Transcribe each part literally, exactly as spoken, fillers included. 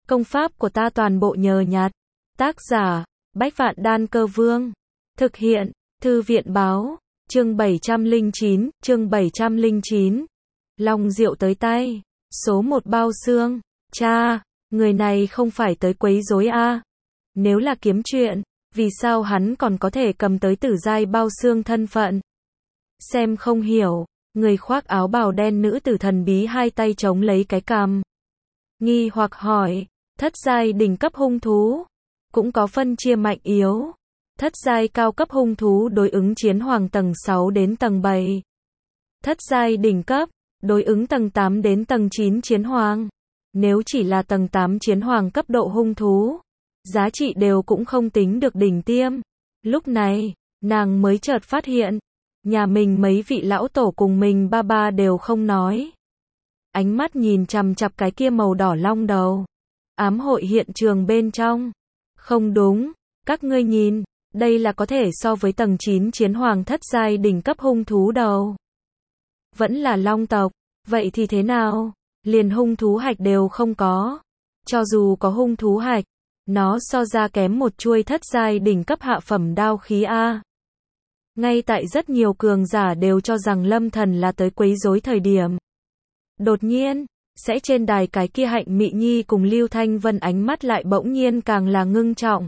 Công pháp của ta toàn bộ nhờ nhặt. Tác giả, Bách Vạn Đan Cơ Vương. Thực hiện, Thư viện báo, chương bảy trăm lẻ chín, chương bảy trăm lẻ chín. Long Diệu tới tay. Số một bao xương. Cha, người này không phải tới quấy rối a? Nếu là kiếm chuyện, vì sao hắn còn có thể cầm tới tử giai bao xương thân phận? Xem không hiểu, người khoác áo bào đen nữ tử thần bí hai tay chống lấy cái cằm. Nghi hoặc hỏi, thất giai đỉnh cấp hung thú, cũng có phân chia mạnh yếu. Thất giai cao cấp hung thú đối ứng chiến hoàng tầng sáu đến tầng bảy. Thất giai đỉnh cấp, đối ứng tầng tám đến tầng chín chiến hoàng. Nếu chỉ là tầng tám chiến hoàng cấp độ hung thú, giá trị đều cũng không tính được đỉnh tiêm. Lúc này, nàng mới chợt phát hiện, nhà mình mấy vị lão tổ cùng mình ba ba đều không nói. Ánh mắt nhìn chằm chằm cái kia màu đỏ long đầu. Ám hội hiện trường bên trong. Không đúng, các ngươi nhìn, đây là có thể so với tầng chín chiến hoàng thất giai đỉnh cấp hung thú đầu. Vẫn là long tộc, vậy thì thế nào? Liền hung thú hạch đều không có. Cho dù có hung thú hạch, nó so ra kém một chuôi thất giai đỉnh cấp hạ phẩm đao khí a. Ngay tại rất nhiều cường giả đều cho rằng Lâm Thần là tới quấy rối thời điểm. Đột nhiên, sẽ trên đài cái kia Hạnh Mị Nhi cùng Lưu Thanh Vân ánh mắt lại bỗng nhiên càng là ngưng trọng.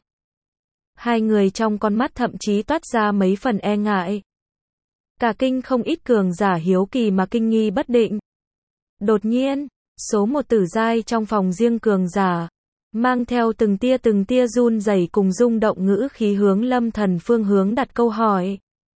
Hai người trong con mắt thậm chí toát ra mấy phần e ngại. Cả kinh không ít cường giả hiếu kỳ mà kinh nghi bất định. Đột nhiên, số một tử giai trong phòng riêng cường giả, mang theo từng tia từng tia run rẩy cùng rung động ngữ khí hướng Lâm Thần phương hướng đặt câu hỏi.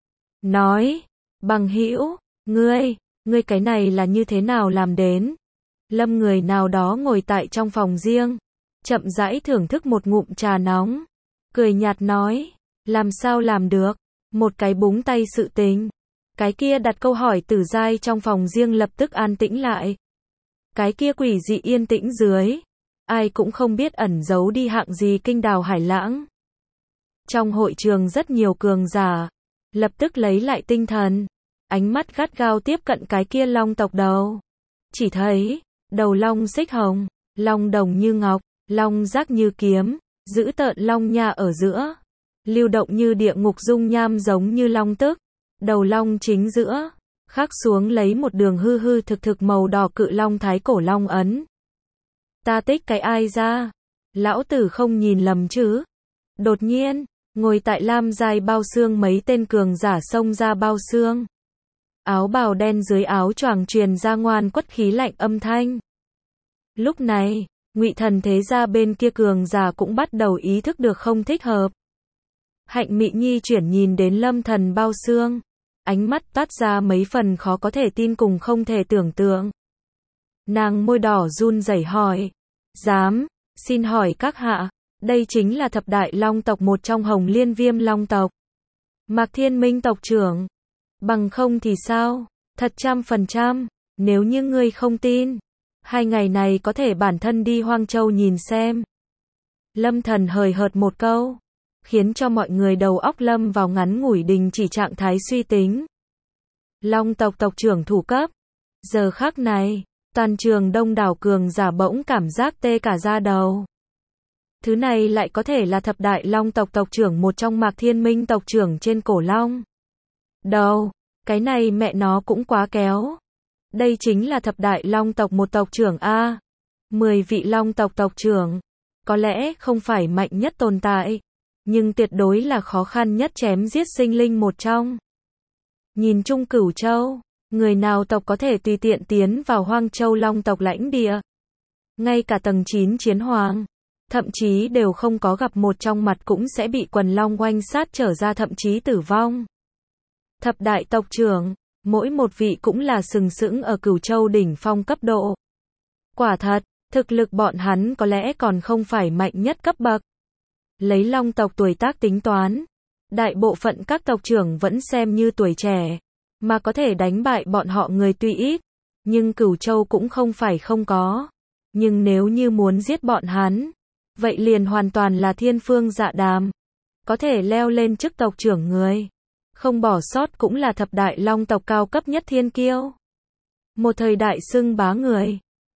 Nói, bằng hữu, ngươi, ngươi cái này là như thế nào làm đến? Lâm người nào đó ngồi tại trong phòng riêng, chậm rãi thưởng thức một ngụm trà nóng, cười nhạt nói, làm sao làm được, một cái búng tay sự tình. Cái kia đặt câu hỏi tử giai trong phòng riêng lập tức an tĩnh lại. Cái kia quỷ dị yên tĩnh dưới, ai cũng không biết ẩn giấu đi hạng gì kinh đào hải lãng. Trong hội trường rất nhiều cường giả, lập tức lấy lại tinh thần, ánh mắt gắt gao tiếp cận cái kia long tộc đầu. Chỉ thấy, đầu long xích hồng, long đồng như ngọc, long giác như kiếm, dữ tợn long nha ở giữa, lưu động như địa ngục dung nham giống như long tức, đầu long chính giữa, khắc xuống lấy một đường hư hư thực thực màu đỏ cự long thái cổ long ấn. Ta tích cái ai ra? Lão tử không nhìn lầm chứ? Đột nhiên, ngồi tại lam giai bao xương mấy tên cường giả xông ra bao xương. Áo bào đen dưới áo choàng truyền ra ngoan quất khí lạnh âm thanh. Lúc này, Ngụy Thần thế gia bên kia cường giả cũng bắt đầu ý thức được không thích hợp. Hạnh Mị Nhi chuyển nhìn đến Lâm Thần bao xương, ánh mắt toát ra mấy phần khó có thể tin cùng không thể tưởng tượng. Nàng môi đỏ run rẩy hỏi, dám, xin hỏi các hạ, đây chính là thập đại long tộc một trong Hồng Liên Viêm long tộc. Mạc Thiên Minh tộc trưởng. Bằng không thì sao? Thật trăm phần trăm, nếu như ngươi không tin, hai ngày này có thể bản thân đi Hoang Châu nhìn xem. Lâm Thần hời hợt một câu, khiến cho mọi người đầu óc lâm vào ngắn ngủi đình chỉ trạng thái suy tính. Long tộc tộc trưởng thủ cấp. Giờ khắc này, toàn trường đông đảo cường giả bỗng cảm giác tê cả da đầu. Thứ này lại có thể là thập đại long tộc tộc trưởng một trong Mạc Thiên Minh tộc trưởng trên cổ long. Đâu, cái này mẹ nó cũng quá kéo. Đây chính là thập đại long tộc một tộc trưởng a. Mười vị long tộc tộc trưởng, có lẽ không phải mạnh nhất tồn tại, nhưng tuyệt đối là khó khăn nhất chém giết sinh linh một trong. Nhìn chung Cửu Châu, người nào tộc có thể tùy tiện tiến vào Hoang Châu long tộc lãnh địa. Ngay cả tầng chín chiến hoàng, thậm chí đều không có gặp một trong mặt cũng sẽ bị quần long oanh sát trở ra thậm chí tử vong. Thập đại tộc trưởng, mỗi một vị cũng là sừng sững ở Cửu Châu đỉnh phong cấp độ. Quả thật, thực lực bọn hắn có lẽ còn không phải mạnh nhất cấp bậc. Lấy long tộc tuổi tác tính toán, đại bộ phận các tộc trưởng vẫn xem như tuổi trẻ, mà có thể đánh bại bọn họ người tuy ít, nhưng Cửu Châu cũng không phải không có. Nhưng nếu như muốn giết bọn hắn, vậy liền hoàn toàn là thiên phương dạ đàm. Có thể leo lên chức tộc trưởng người, không bỏ sót cũng là thập đại long tộc cao cấp nhất thiên kiêu. Một thời đại xưng bá người,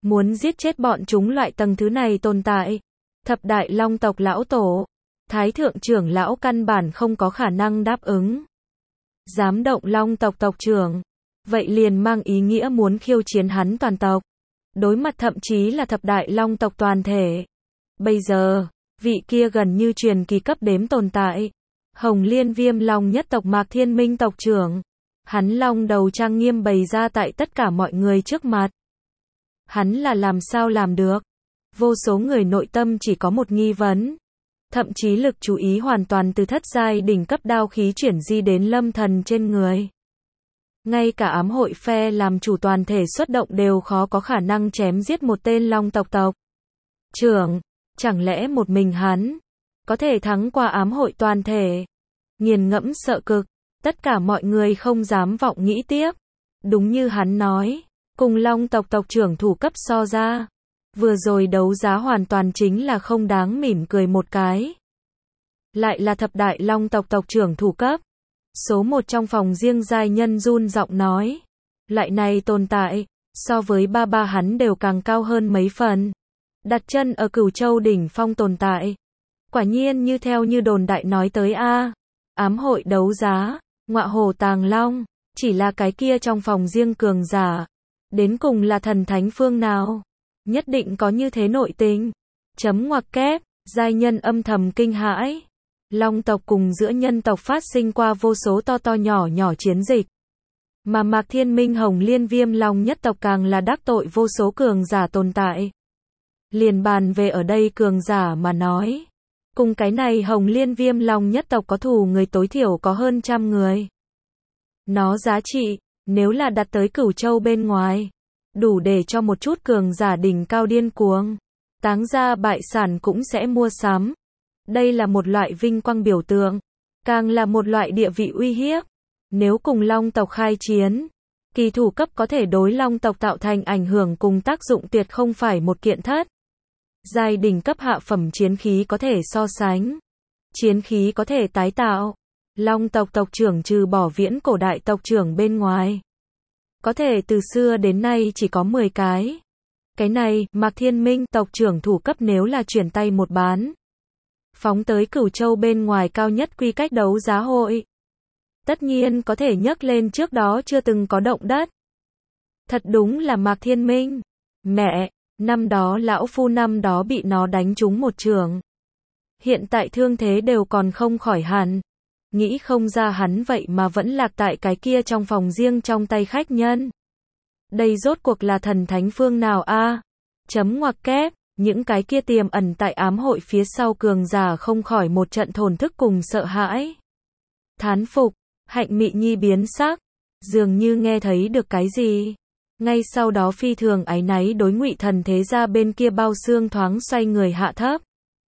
muốn giết chết bọn chúng loại tầng thứ này tồn tại. Thập đại long tộc lão tổ, thái thượng trưởng lão căn bản không có khả năng đáp ứng. Dám động long tộc tộc trưởng, vậy liền mang ý nghĩa muốn khiêu chiến hắn toàn tộc. Đối mặt thậm chí là thập đại long tộc toàn thể. Bây giờ, vị kia gần như truyền kỳ cấp đếm tồn tại. Hồng Liên Viêm Long nhất tộc Mạc Thiên Minh tộc trưởng. Hắn long đầu trang nghiêm bày ra tại tất cả mọi người trước mặt. Hắn là làm sao làm được? Vô số người nội tâm chỉ có một nghi vấn. Thậm chí lực chú ý hoàn toàn từ thất giai đỉnh cấp đao khí chuyển di đến lâm thần trên người. Ngay cả ám hội phe làm chủ toàn thể xuất động đều khó có khả năng chém giết một tên long tộc tộc trưởng. Chẳng lẽ một mình hắn có thể thắng qua ám hội toàn thể? Nghiền ngẫm sợ cực, tất cả mọi người không dám vọng nghĩ tiếp. Đúng như hắn nói, cùng long tộc tộc trưởng thủ cấp so ra, vừa rồi đấu giá hoàn toàn chính là không đáng mỉm cười một cái. Lại là thập đại long tộc tộc trưởng thủ cấp. Số một trong phòng riêng giai nhân run giọng nói. Loại này tồn tại, so với ba ba hắn đều càng cao hơn mấy phần. Đặt chân ở Cửu Châu đỉnh phong tồn tại. Quả nhiên như theo như đồn đại nói tới a, ám hội đấu giá, ngọa hổ tàng long, chỉ là cái kia trong phòng riêng cường giả. Đến cùng là thần thánh phương nào? Nhất định có như thế nội tình. Chấm ngoặc kép, giai nhân âm thầm kinh hãi. Long tộc cùng giữa nhân tộc phát sinh qua vô số to to nhỏ nhỏ chiến dịch. Mà Mạc Thiên Minh Hồng Liên Viêm Long nhất tộc càng là đắc tội vô số cường giả tồn tại. Liền bàn về ở đây cường giả mà nói. Cùng cái này Hồng Liên Viêm Long nhất tộc có thù người tối thiểu có hơn trăm người. Nó giá trị, nếu là đặt tới Cửu Châu bên ngoài, đủ để cho một chút cường giả đỉnh cao điên cuồng. Táng gia bại sản cũng sẽ mua sắm. Đây là một loại vinh quang biểu tượng, càng là một loại địa vị uy hiếp. Nếu cùng long tộc khai chiến, kỳ thủ cấp có thể đối long tộc tạo thành ảnh hưởng cùng tác dụng tuyệt không phải một kiện thất. Giai đỉnh cấp hạ phẩm chiến khí có thể so sánh. Chiến khí có thể tái tạo. Long tộc tộc trưởng trừ bỏ viễn cổ đại tộc trưởng bên ngoài, có thể từ xưa đến nay chỉ có mười cái. Cái này, Mạc Thiên Minh tộc trưởng thủ cấp nếu là chuyển tay một bán, phóng tới Cửu Châu bên ngoài cao nhất quy cách đấu giá hội, tất nhiên có thể nhấc lên trước đó chưa từng có động đất. Thật đúng là Mạc Thiên Minh. Mẹ, năm đó lão phu năm đó bị nó đánh trúng một trường. Hiện tại thương thế đều còn không khỏi hẳn. Nghĩ không ra hắn vậy mà vẫn lạc tại cái kia trong phòng riêng trong tay khách nhân. Đây rốt cuộc là thần thánh phương nào a? Chấm ngoặc kép, những cái kia tiềm ẩn tại ám hội phía sau cường giả không khỏi một trận thổn thức cùng sợ hãi. Thán phục, Hạnh Mị Nhi biến sắc, dường như nghe thấy được cái gì. Ngay sau đó phi thường áy náy đối Ngụy Thần thế gia bên kia bao xương thoáng xoay người hạ thấp.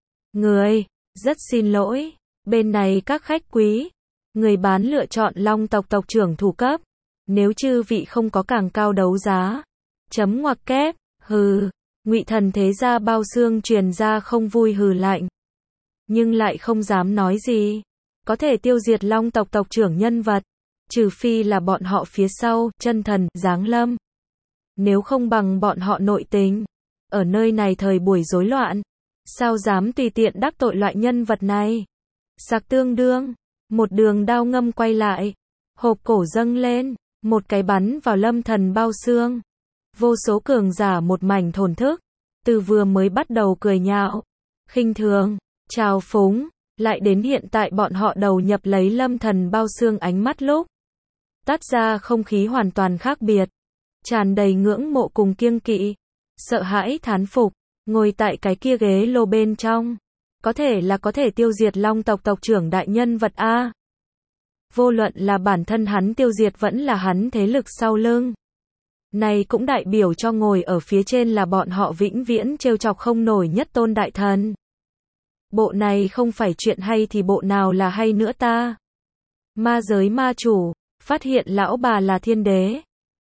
Người, rất xin lỗi, bên này các khách quý, người bán lựa chọn long tộc tộc trưởng thủ cấp. Nếu chư vị không có càng cao đấu giá. Chấm ngoặc kép, hừ, Ngụy Thần thế gia bao xương truyền ra không vui hừ lạnh. Nhưng lại không dám nói gì. Có thể tiêu diệt long tộc tộc trưởng nhân vật. Trừ phi là bọn họ phía sau, chân thần, giáng lâm. Nếu không bằng bọn họ nội tình. Ở nơi này thời buổi rối loạn. Sao dám tùy tiện đắc tội loại nhân vật này. Sạc tương đương. Một đường đao ngâm quay lại. Hộp cổ dâng lên. Một cái bắn vào lâm thần bao xương. Vô số cường giả một mảnh thổn thức. Từ vừa mới bắt đầu cười nhạo, khinh thường, trào phúng, lại đến hiện tại bọn họ đầu nhập lấy lâm thần bao xương ánh mắt lúc. Tắt ra không khí hoàn toàn khác biệt. Tràn đầy ngưỡng mộ cùng kiêng kỵ. Sợ hãi thán phục. Ngồi tại cái kia ghế lô bên trong. Có thể là có thể tiêu diệt long tộc tộc trưởng đại nhân vật A. Vô luận là bản thân hắn tiêu diệt vẫn là hắn thế lực sau lưng. Này cũng đại biểu cho ngồi ở phía trên là bọn họ vĩnh viễn trêu chọc không nổi nhất tôn đại thần. Bộ này không phải chuyện hay thì bộ nào là hay nữa ta. Ma giới ma chủ, phát hiện lão bà là thiên đế.